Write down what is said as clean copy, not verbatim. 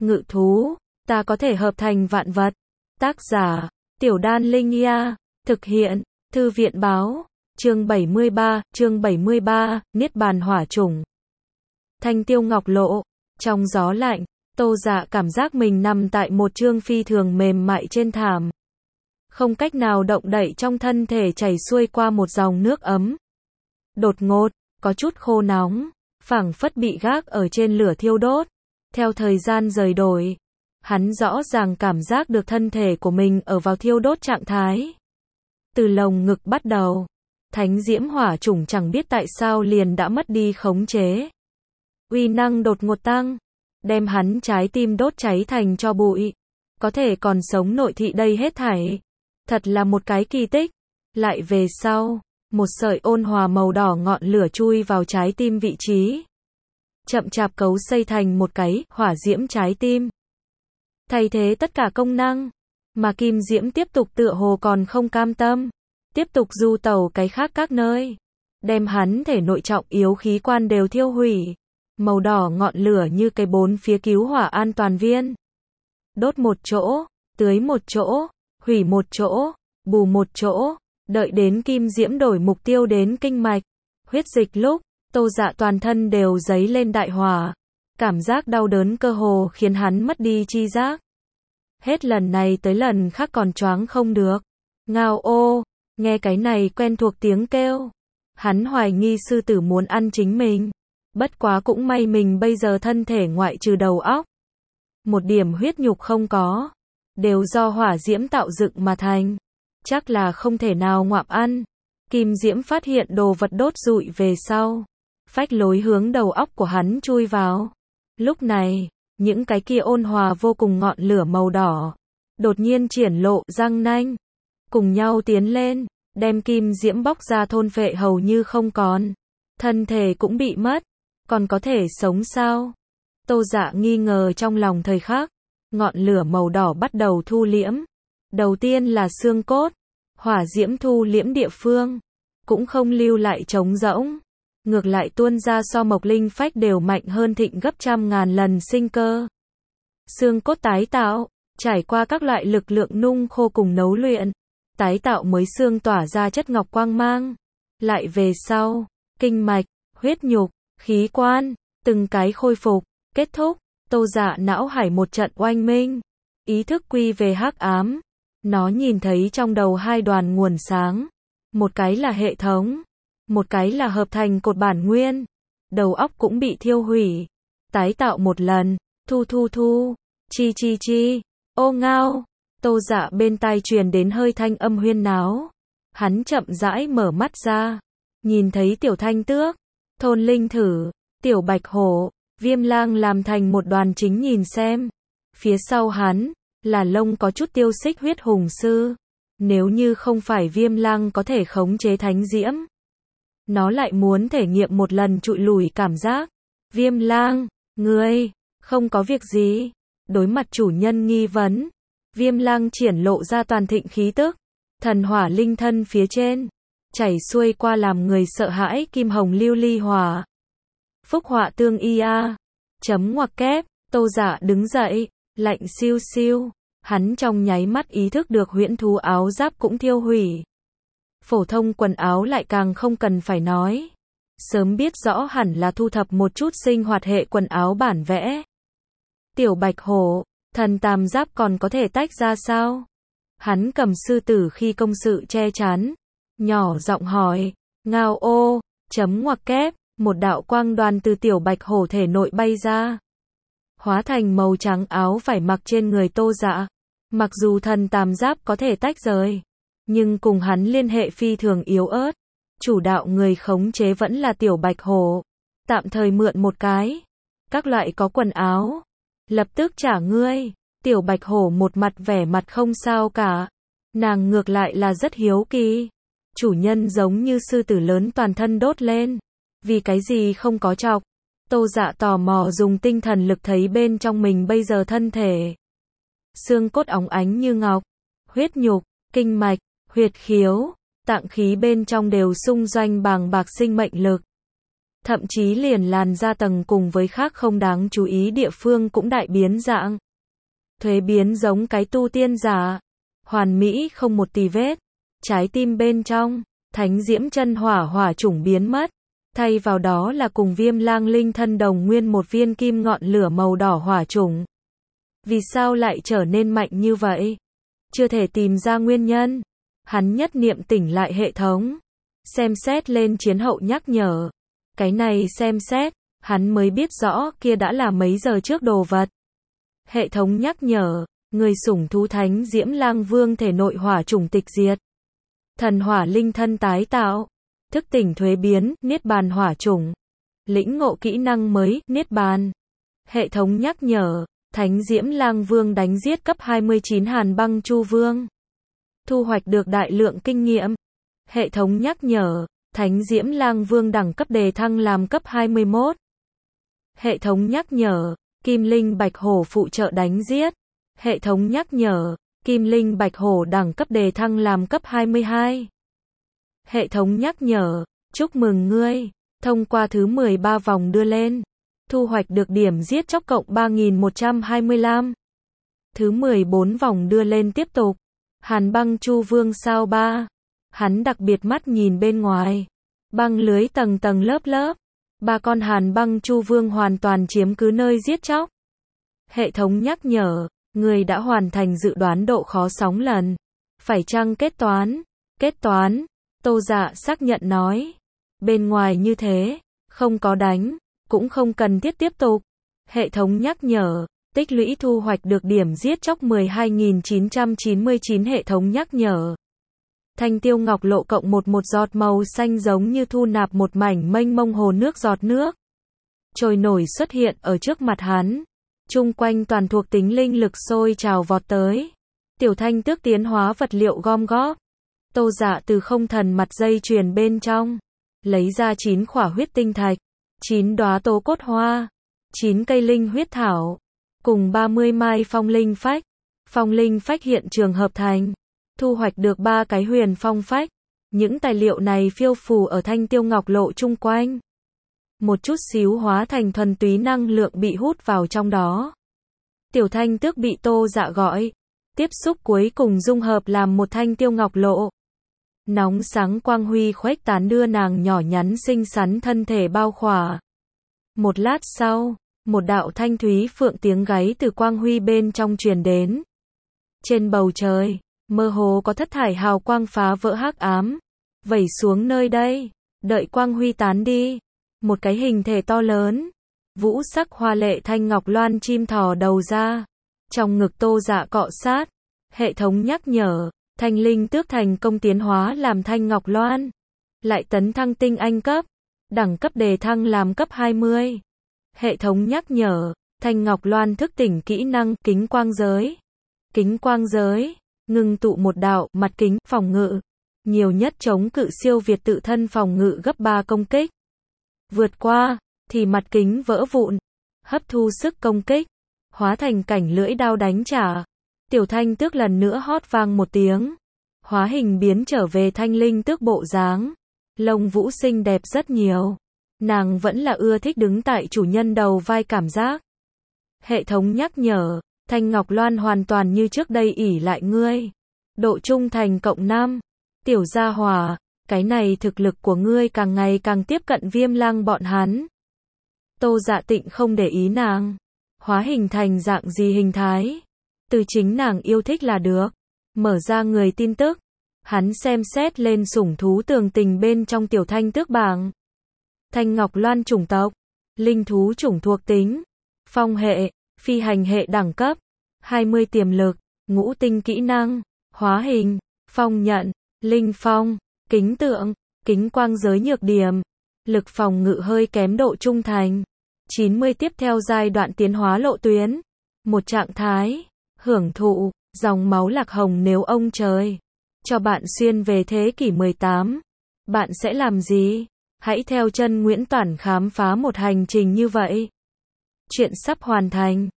ngự thú, ta có thể hợp thành vạn vật. Tác giả, Tiểu Đan Linh Nha, thực hiện, Thư viện báo, chương 73, Niết Bàn Hỏa Chủng. Thanh Tiêu Ngọc Lộ, trong gió lạnh, Tô Dạ cảm giác mình nằm tại một chương phi thường mềm mại trên thảm. Không cách nào động đậy, trong thân thể chảy xuôi qua một dòng nước ấm. Đột ngột, có chút khô nóng, phảng phất bị gác ở trên lửa thiêu đốt. Theo thời gian rời đổi, hắn rõ ràng cảm giác được thân thể của mình ở vào thiêu đốt trạng thái. Từ lồng ngực bắt đầu, thánh diễm hỏa chủng chẳng biết tại sao liền đã mất đi khống chế. Uy năng đột ngột tăng, đem hắn trái tim đốt cháy thành tro bụi. Có thể còn sống nội thị đây hết thảy. Thật là một cái kỳ tích. Lại về sau, một sợi ôn hòa màu đỏ ngọn lửa chui vào trái tim vị trí. Chậm chạp cấu xây thành một cái hỏa diễm trái tim. Thay thế tất cả công năng, mà kim diễm tiếp tục tựa hồ còn không cam tâm. Tiếp tục du tẩu cái khác các nơi. Đem hắn thể nội trọng yếu khí quan đều thiêu hủy. Màu đỏ ngọn lửa như cái bốn phía cứu hỏa an toàn viên. Đốt một chỗ, tưới một chỗ, hủy một chỗ, bù một chỗ, đợi đến kim diễm đổi mục tiêu đến kinh mạch, huyết dịch lúc, Tô Dạ toàn thân đều dấy lên đại hỏa. Cảm giác đau đớn cơ hồ khiến hắn mất đi chi giác. Hết lần này tới lần khác còn choáng không được. Ngao ô, nghe cái này quen thuộc tiếng kêu. Hắn hoài nghi sư tử muốn ăn chính mình. Bất quá cũng may mình bây giờ thân thể ngoại trừ đầu óc, một điểm huyết nhục không có, đều do hỏa diễm tạo dựng mà thành. Chắc là không thể nào ngoạm ăn. Kim diễm phát hiện đồ vật đốt rụi về sau, phách lối hướng đầu óc của hắn chui vào. Lúc này, những cái kia ôn hòa vô cùng ngọn lửa màu đỏ, đột nhiên triển lộ răng nanh, cùng nhau tiến lên, đem kim diễm bóc ra thôn phệ hầu như không còn. Thân thể cũng bị mất. Còn có thể sống sao? Tô Dạ nghi ngờ trong lòng thời khắc. Ngọn lửa màu đỏ bắt đầu thu liễm. Đầu tiên là xương cốt. Hỏa diễm thu liễm địa phương. Cũng không lưu lại trống rỗng. Ngược lại tuôn ra so mộc linh phách đều mạnh hơn thịnh gấp trăm ngàn lần sinh cơ. Xương cốt tái tạo. Trải qua các loại lực lượng nung khô cùng nấu luyện. Tái tạo mới xương tỏa ra chất ngọc quang mang. Lại về sau. Kinh mạch, huyết nhục, khí quan, từng cái khôi phục, kết thúc. Tô Dạ não hải một trận oanh minh. Ý thức quy về hắc ám. Nó nhìn thấy trong đầu hai đoàn nguồn sáng. Một cái là hệ thống. Một cái là hợp thành cột bản nguyên. Đầu óc cũng bị thiêu hủy. Tái tạo một lần. Thu. Chi. Ô ngao. Tô Dạ bên tai truyền đến hơi thanh âm huyên náo. Hắn chậm rãi mở mắt ra. Nhìn thấy tiểu thanh tước, thôn linh thử, tiểu bạch hổ, viêm lang làm thành một đoàn chính nhìn xem. Phía sau hắn, là lông có chút tiêu xích huyết hùng sư. Nếu như không phải viêm lang có thể khống chế thánh diễm, nó lại muốn thể nghiệm một lần trụi lùi cảm giác. Viêm lang, ngươi, không có việc gì. Đối mặt chủ nhân nghi vấn, viêm lang triển lộ ra toàn thịnh khí tức. Thần hỏa linh thân phía trên, chảy xuôi qua làm người sợ hãi kim hồng lưu ly hỏa. Phúc họa tương y a. Chấm ngoặc kép. Tô Dạ đứng dậy, lạnh siêu siêu. Hắn trong nháy mắt ý thức được huyễn thú áo giáp cũng thiêu hủy. Phổ thông quần áo lại càng không cần phải nói. Sớm biết rõ hẳn là thu thập một chút sinh hoạt hệ quần áo bản vẽ. Tiểu bạch hổ, thần tam giáp còn có thể tách ra sao? Hắn cầm sư tử khi công sự che chắn. Nhỏ giọng hỏi. Ngao ô, chấm ngoặc kép. Một đạo quang đoàn từ tiểu bạch hổ thể nội bay ra. Hóa thành màu trắng áo vải mặc trên người Tô Dạ. Mặc dù thần tam giáp có thể tách rời, nhưng cùng hắn liên hệ phi thường yếu ớt. Chủ đạo người khống chế vẫn là tiểu bạch hổ. Tạm thời mượn một cái. Các loại có quần áo. Lập tức trả ngươi. Tiểu bạch hổ một mặt vẻ mặt không sao cả. Nàng ngược lại là rất hiếu kỳ. Chủ nhân giống như sư tử lớn toàn thân đốt lên. Vì cái gì không có chọc? Tô Dạ tò mò dùng tinh thần lực thấy bên trong mình bây giờ thân thể. Xương cốt óng ánh như ngọc. Huyết nhục, kinh mạch, huyệt khiếu, tạng khí bên trong đều xung doanh bàng bạc sinh mệnh lực. Thậm chí liền làn da tầng cùng với khác không đáng chú ý địa phương cũng đại biến dạng. Thuế biến giống cái tu tiên giả. Hoàn mỹ không một tì vết. Trái tim bên trong, thánh diễm chân hỏa hỏa chủng biến mất. Thay vào đó là cùng Viêm Lang linh thân đồng nguyên một viên kim ngọn lửa màu đỏ hỏa chủng. Vì sao lại trở nên mạnh như vậy? Chưa thể tìm ra nguyên nhân. Hắn nhất niệm tỉnh lại hệ thống. Xem xét lên chiến hậu nhắc nhở. Cái này xem xét, hắn mới biết rõ kia đã là mấy giờ trước đồ vật. Hệ thống nhắc nhở, người sủng thú thánh diễm lang vương thể nội hỏa chủng tịch diệt. Thần hỏa linh thân tái tạo. Thức tỉnh thuế biến, niết bàn hỏa chủng. Lĩnh ngộ kỹ năng mới, niết bàn. Hệ thống nhắc nhở, thánh diễm lang vương đánh giết cấp 29 hàn băng chu vương. Thu hoạch được đại lượng kinh nghiệm. Hệ thống nhắc nhở, thánh diễm lang vương đẳng cấp đề thăng làm cấp 21. Hệ thống nhắc nhở, kim linh bạch hổ phụ trợ đánh giết. Hệ thống nhắc nhở, kim linh bạch hổ đẳng cấp đề thăng làm cấp 22. Hệ thống nhắc nhở, chúc mừng ngươi, thông qua thứ 13 vòng đưa lên. Thu hoạch được điểm giết chóc cộng 3125. Thứ 14 vòng đưa lên tiếp tục. Hàn băng chu vương sao 3. Hắn đặc biệt mắt nhìn bên ngoài. Băng lưới tầng tầng lớp lớp. 3 con hàn băng chu vương hoàn toàn chiếm cứ nơi giết chóc. Hệ thống nhắc nhở, người đã hoàn thành dự đoán độ khó 6 lần. Phải chăng kết toán? Kết toán. Tô Dạ xác nhận nói. Bên ngoài như thế, không có đánh, cũng không cần thiết tiếp tục. Hệ thống nhắc nhở, tích lũy thu hoạch được điểm giết chóc 12.999 hệ thống nhắc nhở. Thanh tiêu ngọc lộ cộng một giọt màu xanh giống như thu nạp một mảnh mênh mông hồ nước giọt nước. Trồi nổi xuất hiện ở trước mặt hắn. Chung quanh toàn thuộc tính linh lực sôi trào vọt tới. Tiểu Thanh Tước tiến hóa vật liệu gom góp. Tô Dạ từ không thần mặt dây chuyền bên trong. Lấy ra 9 khỏa huyết tinh thạch. 9 đóa tố cốt hoa. 9 cây linh huyết thảo. Cùng 30 mai phong linh phách. Phong linh phách hiện trường hợp thành. Thu hoạch được 3 cái huyền phong phách. Những tài liệu này phiêu phù ở thanh tiêu ngọc lộ chung quanh. Một chút xíu hóa thành thuần túy năng lượng bị hút vào trong đó. Tiểu Thanh Tước bị Tô Dạ gọi. Tiếp xúc cuối cùng dung hợp làm một thanh tiêu ngọc lộ. Nóng sáng quang huy khuếch tán đưa nàng nhỏ nhắn xinh xắn thân thể bao khỏa. Một lát sau, một đạo thanh thúy phượng tiếng gáy từ quang huy bên trong truyền đến. Trên bầu trời, mơ hồ có thất thải hào quang phá vỡ hắc ám, vẩy xuống nơi đây, đợi quang huy tán đi. Một cái hình thể to lớn, vũ sắc hoa lệ thanh ngọc loan chim thò đầu ra. Trong ngực Tô Dạ cọ sát, hệ thống nhắc nhở, thanh linh tước thành công tiến hóa làm thanh ngọc loan. Lại tấn thăng tinh anh cấp, đẳng cấp đề thăng làm cấp 20. Hệ thống nhắc nhở, thanh ngọc loan thức tỉnh kỹ năng kính quang giới. Kính quang giới, ngưng tụ một đạo mặt kính phòng ngự. Nhiều nhất chống cự siêu việt tự thân phòng ngự gấp 3 công kích. Vượt qua, thì mặt kính vỡ vụn. Hấp thu sức công kích, hóa thành cảnh lưỡi đao đánh trả. Tiểu Thanh Tước lần nữa hót vang một tiếng. Hóa hình biến trở về thanh linh tước bộ dáng. Lông vũ xinh đẹp rất nhiều. Nàng vẫn là ưa thích đứng tại chủ nhân đầu vai cảm giác. Hệ thống nhắc nhở, thanh ngọc loan hoàn toàn như trước đây ỷ lại ngươi. Độ trung thành cộng 5. Tiểu gia hỏa, cái này thực lực của ngươi càng ngày càng tiếp cận Viêm Lang bọn hắn. Tô Dạ Tịnh không để ý nàng. Hóa hình thành dạng gì hình thái. Từ chính nàng yêu thích là được. Mở ra người tin tức. Hắn xem xét lên sủng thú tường tình bên trong Tiểu Thanh Tước bảng. Thanh ngọc loan chủng tộc. Linh thú chủng thuộc tính. Phong hệ, phi hành hệ đẳng cấp. 20 tiềm lực, ngũ tinh kỹ năng, hóa hình, phong nhận, linh phong, kính tượng, kính quang giới nhược điểm. Lực phòng ngự hơi kém độ trung thành. 90 tiếp theo giai đoạn tiến hóa lộ tuyến. Một trạng thái, hưởng thụ, dòng máu lạc hồng nếu ông trời cho bạn xuyên về thế kỷ 18. Bạn sẽ làm gì? Hãy theo chân Nguyễn Toản khám phá một hành trình như vậy. Chuyện sắp hoàn thành.